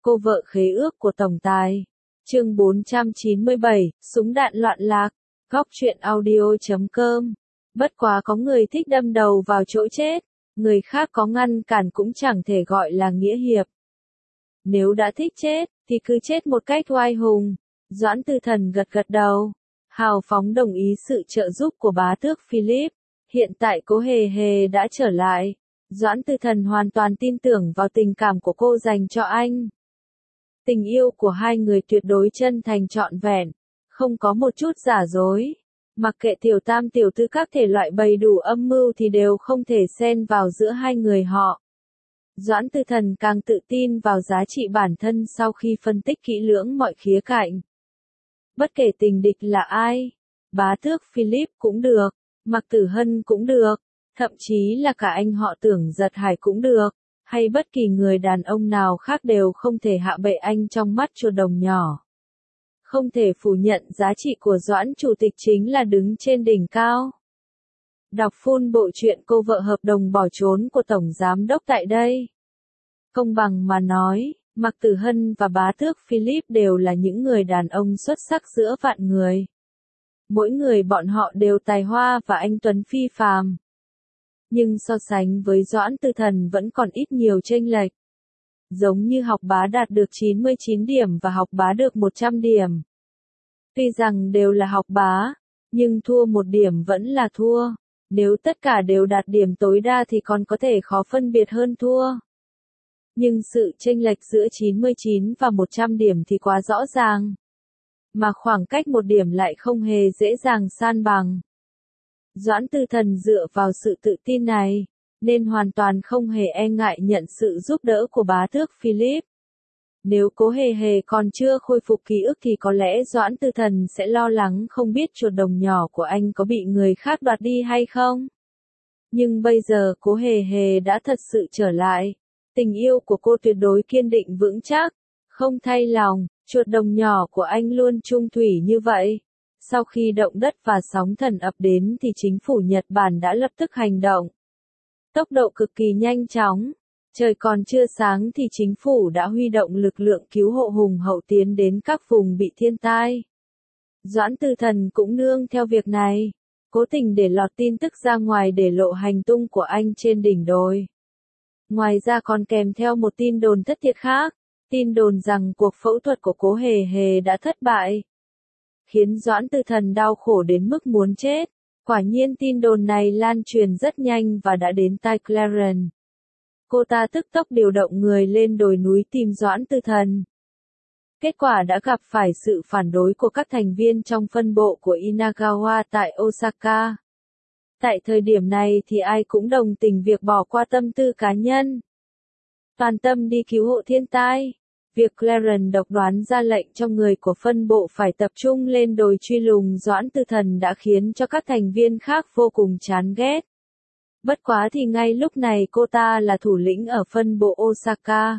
Cô vợ khế ước của tổng tài. Chương 497, súng đạn loạn lạc. Góc truyện audio.com. Bất quá có người thích đâm đầu vào chỗ chết, người khác có ngăn cản cũng chẳng thể gọi là nghĩa hiệp. Nếu đã thích chết, thì cứ chết một cách oai hùng. Doãn Tư Thần gật gật đầu, hào phóng đồng ý sự trợ giúp của bá tước Philip. Hiện tại Cố Hề Hề đã trở lại. Doãn Tư Thần hoàn toàn tin tưởng vào tình cảm của cô dành cho anh. Tình yêu của hai người tuyệt đối chân thành trọn vẹn, không có một chút giả dối. Mặc kệ tiểu tam tiểu tư các thể loại bày đủ âm mưu thì đều không thể xen vào giữa hai người họ. Doãn Tư Thần càng tự tin vào giá trị bản thân sau khi phân tích kỹ lưỡng mọi khía cạnh. Bất kể tình địch là ai, bá tước Philip cũng được, Mạc Tử Hân cũng được, thậm chí là cả anh họ Tưởng Giật Hải cũng được, hay bất kỳ người đàn ông nào khác đều không thể hạ bệ anh trong mắt chuột đồng nhỏ. Không thể phủ nhận giá trị của Doãn Chủ tịch chính là đứng trên đỉnh cao. Đọc full bộ truyện Cô vợ hợp đồng bỏ trốn của Tổng Giám đốc tại đây. Công bằng mà nói, Mạc Tử Hân và bá tước Philip đều là những người đàn ông xuất sắc giữa vạn người. Mỗi người bọn họ đều tài hoa và anh tuấn phi phàm. Nhưng so sánh với Doãn Tư Thần vẫn còn ít nhiều chênh lệch. Giống như Học Bá đạt được 99 điểm và Học Bá được 100 điểm. Tuy rằng đều là Học Bá, nhưng thua một điểm vẫn là thua. Nếu tất cả đều đạt điểm tối đa thì còn có thể khó phân biệt hơn thua. Nhưng sự chênh lệch giữa 99 và 100 điểm thì quá rõ ràng. Mà khoảng cách một điểm lại không hề dễ dàng san bằng. Doãn Tư Thần dựa vào sự tự tin này, nên hoàn toàn không hề e ngại nhận sự giúp đỡ của bá tước Philip. Nếu Cố Hề Hề còn chưa khôi phục ký ức thì có lẽ Doãn Tư Thần sẽ lo lắng không biết chuột đồng nhỏ của anh có bị người khác đoạt đi hay không. Nhưng bây giờ Cố Hề Hề đã thật sự trở lại. Tình yêu của cô tuyệt đối kiên định vững chắc, không thay lòng, chuột đồng nhỏ của anh luôn trung thủy như vậy. Sau khi động đất và sóng thần ập đến thì chính phủ Nhật Bản đã lập tức hành động. Tốc độ cực kỳ nhanh chóng. Trời còn chưa sáng thì chính phủ đã huy động lực lượng cứu hộ hùng hậu tiến đến các vùng bị thiên tai. Doãn Tư Thần cũng nương theo việc này, cố tình để lọt tin tức ra ngoài để lộ hành tung của anh trên đỉnh đồi. Ngoài ra còn kèm theo một tin đồn thất thiệt khác, tin đồn rằng cuộc phẫu thuật của Cố Hề Hề đã thất bại. Khiến Doãn Tư Thần đau khổ đến mức muốn chết. Quả nhiên tin đồn này lan truyền rất nhanh và đã đến tai Clarence. Cô ta tức tốc điều động người lên đồi núi tìm Doãn Tư Thần. Kết quả đã gặp phải sự phản đối của các thành viên trong phân bộ của Inagawa tại Osaka. Tại thời điểm này thì ai cũng đồng tình việc bỏ qua tâm tư cá nhân. Toàn tâm đi cứu hộ thiên tai. Việc Clarence độc đoán ra lệnh cho người của phân bộ phải tập trung lên đồi truy lùng Doãn Tư Thần đã khiến cho các thành viên khác vô cùng chán ghét. Bất quá thì ngay lúc này cô ta là thủ lĩnh ở phân bộ Osaka.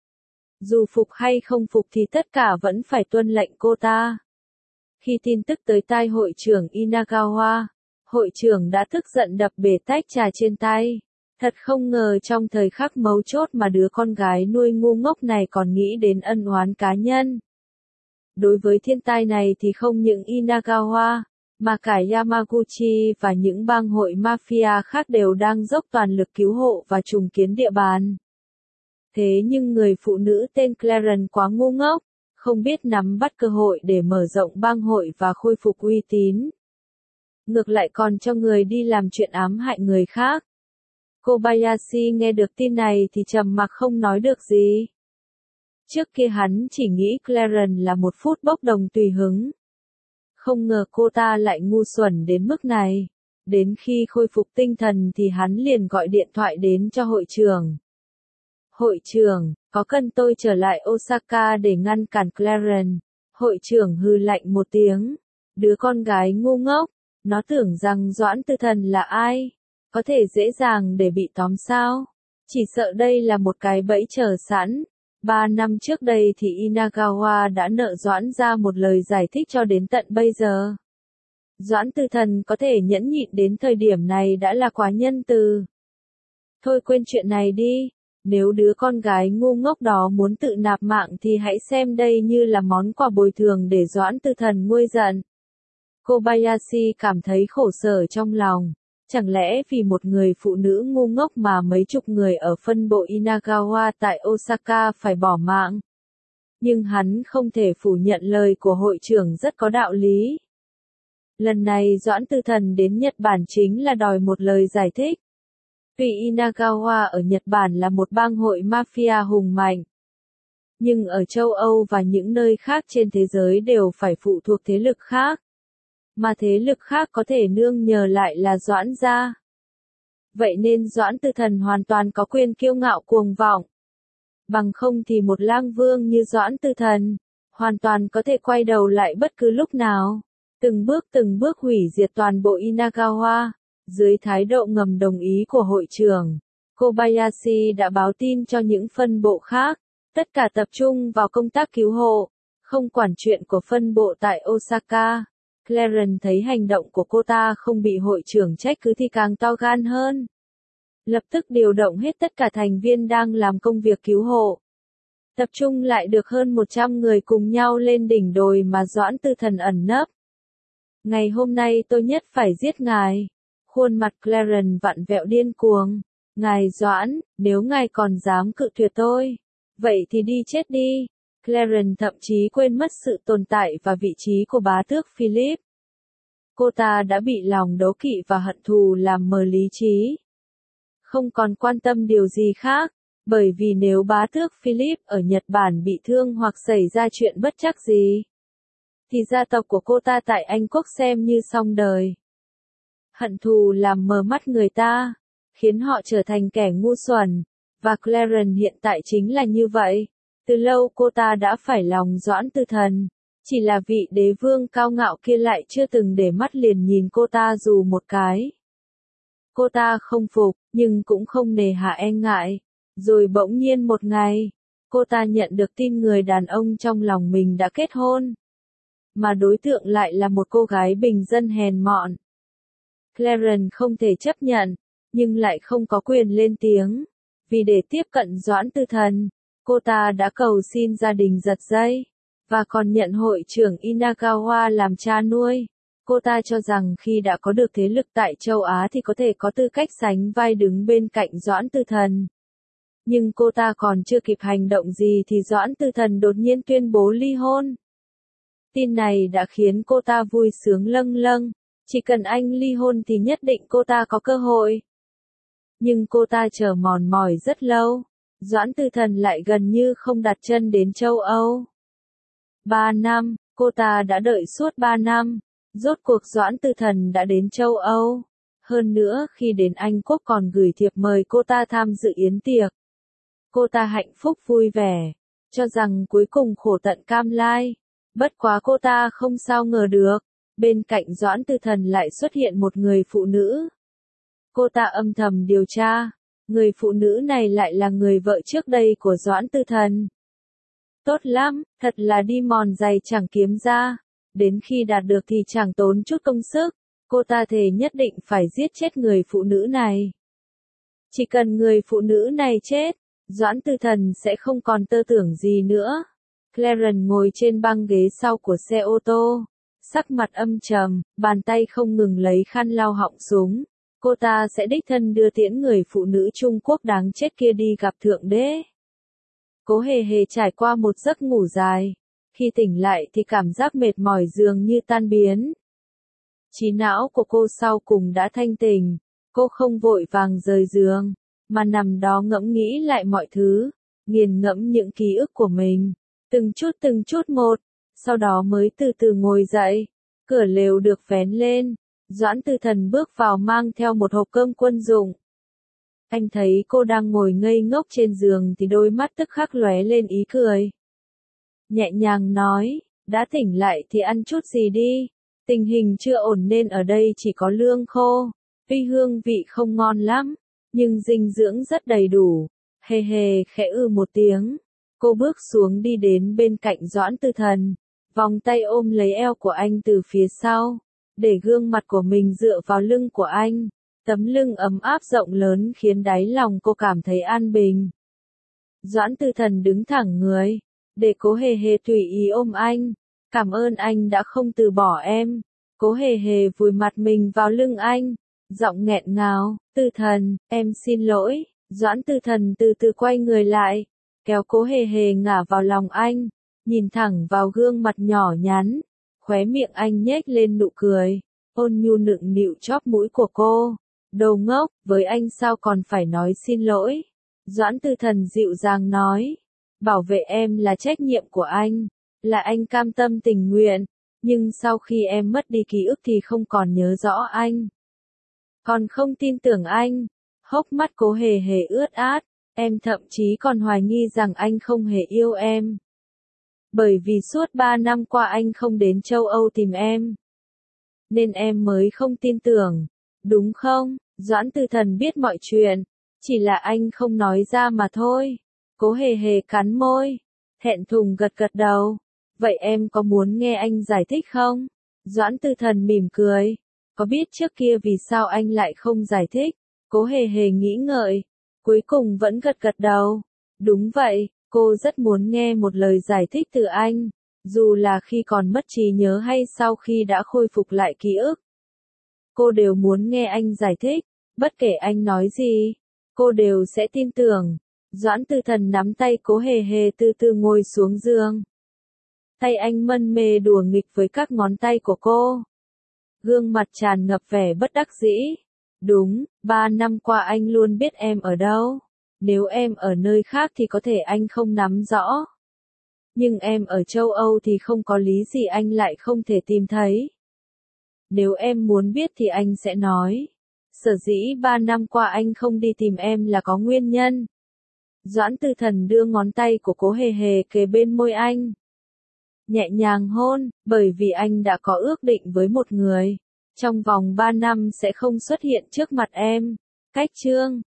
Dù phục hay không phục thì tất cả vẫn phải tuân lệnh cô ta. Khi tin tức tới tai hội trưởng Inagawa, hội trưởng đã tức giận đập bể tách trà trên tay. Thật không ngờ trong thời khắc mấu chốt mà đứa con gái nuôi ngu ngốc này còn nghĩ đến ân oán cá nhân. Đối với thiên tai này thì không những Inagawa, mà cả Yamaguchi và những bang hội mafia khác đều đang dốc toàn lực cứu hộ và trùng kiến địa bàn. Thế nhưng người phụ nữ tên Clarence quá ngu ngốc, không biết nắm bắt cơ hội để mở rộng bang hội và khôi phục uy tín. Ngược lại còn cho người đi làm chuyện ám hại người khác. Kobayashi nghe được tin này thì trầm mặc không nói được gì. Trước kia hắn chỉ nghĩ Clarence là một phút bốc đồng tùy hứng. Không ngờ cô ta lại ngu xuẩn đến mức này. Đến khi khôi phục tinh thần thì hắn liền gọi điện thoại đến cho hội trưởng. Hội trưởng, có cần tôi trở lại Osaka để ngăn cản Clarence? Hội trưởng hừ lạnh một tiếng. Đứa con gái ngu ngốc, nó tưởng rằng Doãn Tư Thần là ai? Có thể dễ dàng để bị tóm sao? Chỉ sợ đây là một cái bẫy chờ sẵn. 3 năm trước đây thì Inagawa đã nợ Doãn ra một lời giải thích cho đến tận bây giờ. Doãn Tư Thần có thể nhẫn nhịn đến thời điểm này đã là quá nhân từ. Thôi quên chuyện này đi. Nếu đứa con gái ngu ngốc đó muốn tự nạp mạng thì hãy xem đây như là món quà bồi thường để Doãn Tư Thần nguôi giận. Kobayashi cảm thấy khổ sở trong lòng. Chẳng lẽ vì một người phụ nữ ngu ngốc mà mấy chục người ở phân bộ Inagawa tại Osaka phải bỏ mạng? Nhưng hắn không thể phủ nhận lời của hội trưởng rất có đạo lý. Lần này Doãn Tư Thần đến Nhật Bản chính là đòi một lời giải thích. Tuy Inagawa ở Nhật Bản là một bang hội mafia hùng mạnh, nhưng ở châu Âu và những nơi khác trên thế giới đều phải phụ thuộc thế lực khác. Mà thế lực khác có thể nương nhờ lại là Doãn gia. Vậy nên Doãn Tư Thần hoàn toàn có quyền kiêu ngạo cuồng vọng. Bằng không thì một lang vương như Doãn Tư Thần, hoàn toàn có thể quay đầu lại bất cứ lúc nào. Từng bước hủy diệt toàn bộ Inagawa. Dưới thái độ ngầm đồng ý của hội trưởng, Kobayashi đã báo tin cho những phân bộ khác, tất cả tập trung vào công tác cứu hộ, không quản chuyện của phân bộ tại Osaka. Clarence thấy hành động của cô ta không bị hội trưởng trách cứ thì càng to gan hơn. Lập tức điều động hết tất cả thành viên đang làm công việc cứu hộ. Tập trung lại được hơn 100 người cùng nhau lên đỉnh đồi mà Doãn Tư Thần ẩn nấp. Ngày hôm nay tôi nhất phải giết ngài. Khuôn mặt Clarence vặn vẹo điên cuồng. Ngài Doãn, nếu ngài còn dám cự tuyệt tôi, vậy thì đi chết đi. Clarence thậm chí quên mất sự tồn tại và vị trí của bá tước Philip. Cô ta đã bị lòng đố kỵ và hận thù làm mờ lý trí. Không còn quan tâm điều gì khác, bởi vì nếu bá tước Philip ở Nhật Bản bị thương hoặc xảy ra chuyện bất trắc gì, thì gia tộc của cô ta tại Anh Quốc xem như xong đời. Hận thù làm mờ mắt người ta, khiến họ trở thành kẻ ngu xuẩn, và Clarence hiện tại chính là như vậy. Từ lâu cô ta đã phải lòng Doãn Tư Thần, chỉ là vị đế vương cao ngạo kia lại chưa từng để mắt liền nhìn cô ta dù một cái. Cô ta không phục, nhưng cũng không nề hà e ngại. Rồi bỗng nhiên một ngày, cô ta nhận được tin người đàn ông trong lòng mình đã kết hôn. Mà đối tượng lại là một cô gái bình dân hèn mọn. Clarence không thể chấp nhận, nhưng lại không có quyền lên tiếng. Vì để tiếp cận Doãn Tư Thần, cô ta đã cầu xin gia đình giật dây, và còn nhận hội trưởng Inagawa làm cha nuôi. Cô ta cho rằng khi đã có được thế lực tại châu Á thì có thể có tư cách sánh vai đứng bên cạnh Doãn Tư Thần. Nhưng cô ta còn chưa kịp hành động gì thì Doãn Tư Thần đột nhiên tuyên bố ly hôn. Tin này đã khiến cô ta vui sướng lâng lâng, chỉ cần anh ly hôn thì nhất định cô ta có cơ hội. Nhưng cô ta chờ mòn mỏi rất lâu, Doãn Tư Thần lại gần như không đặt chân đến châu Âu. 3 năm, cô ta đã đợi suốt 3 năm, rốt cuộc Doãn Tư Thần đã đến châu Âu. Hơn nữa khi đến Anh Quốc còn gửi thiệp mời cô ta tham dự yến tiệc. Cô ta hạnh phúc vui vẻ, cho rằng cuối cùng khổ tận cam lai. Bất quá cô ta không sao ngờ được, bên cạnh Doãn Tư Thần lại xuất hiện một người phụ nữ. Cô ta âm thầm điều tra, người phụ nữ này lại là người vợ trước đây của Doãn Tư Thần. Tốt lắm, thật là đi mòn giày chẳng kiếm ra, đến khi đạt được thì chẳng tốn chút công sức, cô ta thề nhất định phải giết chết người phụ nữ này. Chỉ cần người phụ nữ này chết, Doãn Tư Thần sẽ không còn tơ tưởng gì nữa. Clarence ngồi trên băng ghế sau của xe ô tô, sắc mặt âm trầm, bàn tay không ngừng lấy khăn lau họng súng. Cô ta sẽ đích thân đưa tiễn người phụ nữ Trung Quốc đáng chết kia đi gặp Thượng Đế. Cố hề hề trải qua một giấc ngủ dài. Khi tỉnh lại thì cảm giác mệt mỏi dường như tan biến. Trí não của cô sau cùng đã thanh tỉnh. Cô không vội vàng rời giường, mà nằm đó ngẫm nghĩ lại mọi thứ, nghiền ngẫm những ký ức của mình, từng chút một, sau đó mới từ từ ngồi dậy. Cửa lều được vén lên, Doãn Tư Thần bước vào mang theo một hộp cơm quân dụng. Anh thấy cô đang ngồi ngây ngốc trên giường thì đôi mắt tức khắc lóe lên ý cười. Nhẹ nhàng nói, đã tỉnh lại thì ăn chút gì đi, tình hình chưa ổn nên ở đây chỉ có lương khô, tuy hương vị không ngon lắm, nhưng dinh dưỡng rất đầy đủ. Hề hề khẽ một tiếng, cô bước xuống đi đến bên cạnh Doãn Tư Thần, vòng tay ôm lấy eo của anh từ phía sau, để gương mặt của mình dựa vào lưng của anh. Tấm lưng ấm áp rộng lớn khiến đáy lòng cô cảm thấy an bình. Doãn Tư Thần đứng thẳng người, để Cố Hề Hề tùy ý ôm anh. Cảm ơn anh đã không từ bỏ em. Cố Hề Hề vùi mặt mình vào lưng anh, giọng nghẹn ngào, Tư Thần, em xin lỗi. Doãn Tư Thần từ từ quay người lại, kéo Cố Hề Hề ngả vào lòng anh, nhìn thẳng vào gương mặt nhỏ nhắn, khóe miệng anh nhếch lên nụ cười, ôn nhu nựng nịu chóp mũi của cô. Đồ ngốc, với anh sao còn phải nói xin lỗi? Doãn Tư Thần dịu dàng nói, bảo vệ em là trách nhiệm của anh, là anh cam tâm tình nguyện, nhưng sau khi em mất đi ký ức thì không còn nhớ rõ anh. Còn không tin tưởng anh. Hốc mắt Cố Hề Hề ướt át, em thậm chí còn hoài nghi rằng anh không hề yêu em. Bởi vì suốt 3 năm qua anh không đến châu Âu tìm em. Nên em mới không tin tưởng, đúng không? Doãn Tư Thần biết mọi chuyện, chỉ là anh không nói ra mà thôi. Cố Hề Hề cắn môi, thẹn thùng gật gật đầu. Vậy em có muốn nghe anh giải thích không? Doãn Tư Thần mỉm cười. Có biết trước kia vì sao anh lại không giải thích? Cố Hề Hề nghĩ ngợi, cuối cùng vẫn gật gật đầu. Đúng vậy, cô rất muốn nghe một lời giải thích từ anh, dù là khi còn mất trí nhớ hay sau khi đã khôi phục lại ký ức. Cô đều muốn nghe anh giải thích, bất kể anh nói gì, cô đều sẽ tin tưởng. Doãn Tư Thần nắm tay Cố Hề Hề từ từ ngồi xuống giường. Tay anh mân mê đùa nghịch với các ngón tay của cô. Gương mặt tràn ngập vẻ bất đắc dĩ. Đúng, 3 năm qua anh luôn biết em ở đâu. Nếu em ở nơi khác thì có thể anh không nắm rõ. Nhưng em ở châu Âu thì không có lý gì anh lại không thể tìm thấy. Nếu em muốn biết thì anh sẽ nói. Sở dĩ 3 năm qua anh không đi tìm em là có nguyên nhân. Doãn Tư Thần đưa ngón tay của Cố Hề Hề kề bên môi anh. Nhẹ nhàng hôn, bởi vì anh đã có ước định với một người. Trong vòng 3 năm sẽ không xuất hiện trước mặt em. Cách chương